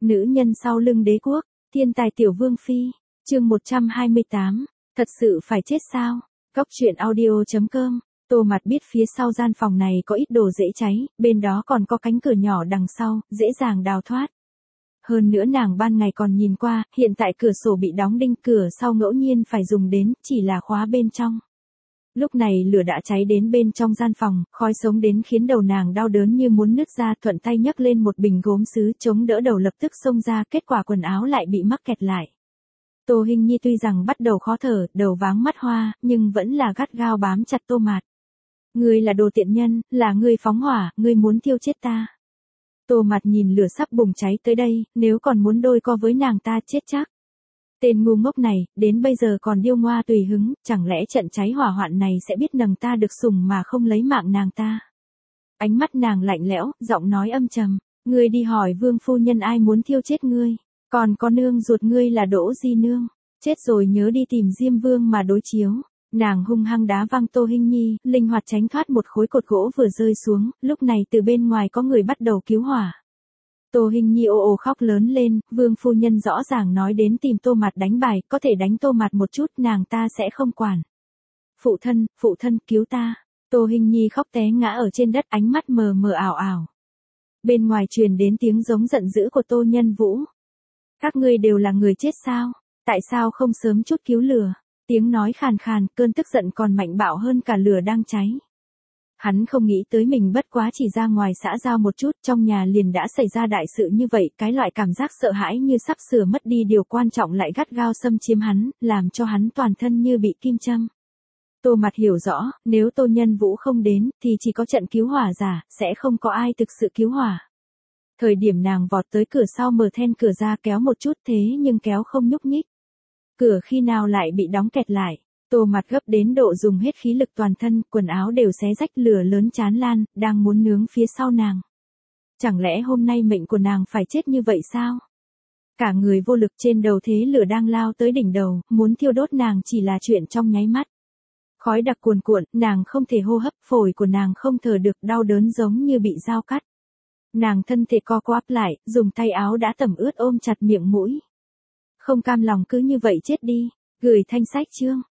Nữ nhân sau lưng đế quốc, thiên tài tiểu vương phi, chương 128, thật sự phải chết sao? Góc truyện audio.com. Tô Mặt biết phía sau gian phòng này có ít đồ dễ cháy, bên đó còn có cánh cửa nhỏ đằng sau, dễ dàng đào thoát. Hơn nữa nàng ban ngày còn nhìn qua, hiện tại cửa sổ bị đóng đinh, cửa sau ngẫu nhiên phải dùng đến, chỉ là khóa bên trong. Lúc này lửa đã cháy đến bên trong gian phòng, khói sống đến khiến đầu nàng đau đớn như muốn nứt ra, thuận tay nhấc lên một bình gốm sứ chống đỡ đầu, lập tức xông ra, kết quả quần áo lại bị mắc kẹt lại. Tô Hinh Nhi tuy rằng bắt đầu khó thở, đầu váng mắt hoa, nhưng vẫn là gắt gao bám chặt Tô Mạt. Ngươi là đồ tiện nhân, là ngươi phóng hỏa, ngươi muốn thiêu chết ta. Tô Mạt nhìn lửa sắp bùng cháy tới đây, nếu còn muốn đôi co với nàng ta chết chắc. Tên ngu ngốc này, đến bây giờ còn điêu ngoa tùy hứng, chẳng lẽ trận cháy hỏa hoạn này sẽ biết nằng ta được sủng mà không lấy mạng nàng ta. Ánh mắt nàng lạnh lẽo, giọng nói âm trầm, ngươi đi hỏi vương phu nhân ai muốn thiêu chết ngươi, còn có nương ruột ngươi là Đỗ Di Nương, chết rồi nhớ đi tìm Diêm Vương mà đối chiếu. Nàng hung hăng đá văng Tô Hinh Nhi, linh hoạt tránh thoát một khối cột gỗ vừa rơi xuống, lúc này từ bên ngoài có người bắt đầu cứu hỏa. Tô Hinh Nhi ồ ồ khóc lớn lên, vương phu nhân rõ ràng nói đến tìm Tô Mạt đánh bài, có thể đánh Tô Mạt một chút, nàng ta sẽ không quản. Phụ thân, cứu ta. Tô Hinh Nhi khóc té ngã ở trên đất, ánh mắt mờ mờ ảo ảo. Bên ngoài truyền đến tiếng giống giận dữ của Tô Nhân Vũ. Các ngươi đều là người chết sao? Tại sao không sớm chút cứu lửa? Tiếng nói khàn khàn, cơn tức giận còn mạnh bạo hơn cả lửa đang cháy. Hắn không nghĩ tới mình bất quá chỉ ra ngoài xã giao một chút, trong nhà liền đã xảy ra đại sự như vậy, cái loại cảm giác sợ hãi như sắp sửa mất đi điều quan trọng lại gắt gao xâm chiếm hắn, làm cho hắn toàn thân như bị kim châm. Tô Mạt hiểu rõ, nếu Tô Nhân Vũ không đến, thì chỉ có trận cứu hỏa giả, sẽ không có ai thực sự cứu hỏa. Thời điểm nàng vọt tới cửa sau mở then cửa ra kéo một chút, thế nhưng kéo không nhúc nhích. Cửa khi nào lại bị đóng kẹt lại. Tô Mạt gấp đến độ dùng hết khí lực toàn thân, quần áo đều xé rách, lửa lớn tràn lan, đang muốn nướng phía sau nàng. Chẳng lẽ hôm nay mệnh của nàng phải chết như vậy sao? Cả người vô lực, trên đầu thế lửa đang lao tới đỉnh đầu, muốn thiêu đốt nàng chỉ là chuyện trong nháy mắt. Khói đặc cuồn cuộn, nàng không thể hô hấp, phổi của nàng không thở được, đau đớn giống như bị dao cắt. Nàng thân thể co quắp lại, dùng tay áo đã tẩm ướt ôm chặt miệng mũi. Không cam lòng cứ như vậy chết đi, gửi thanh sách chương.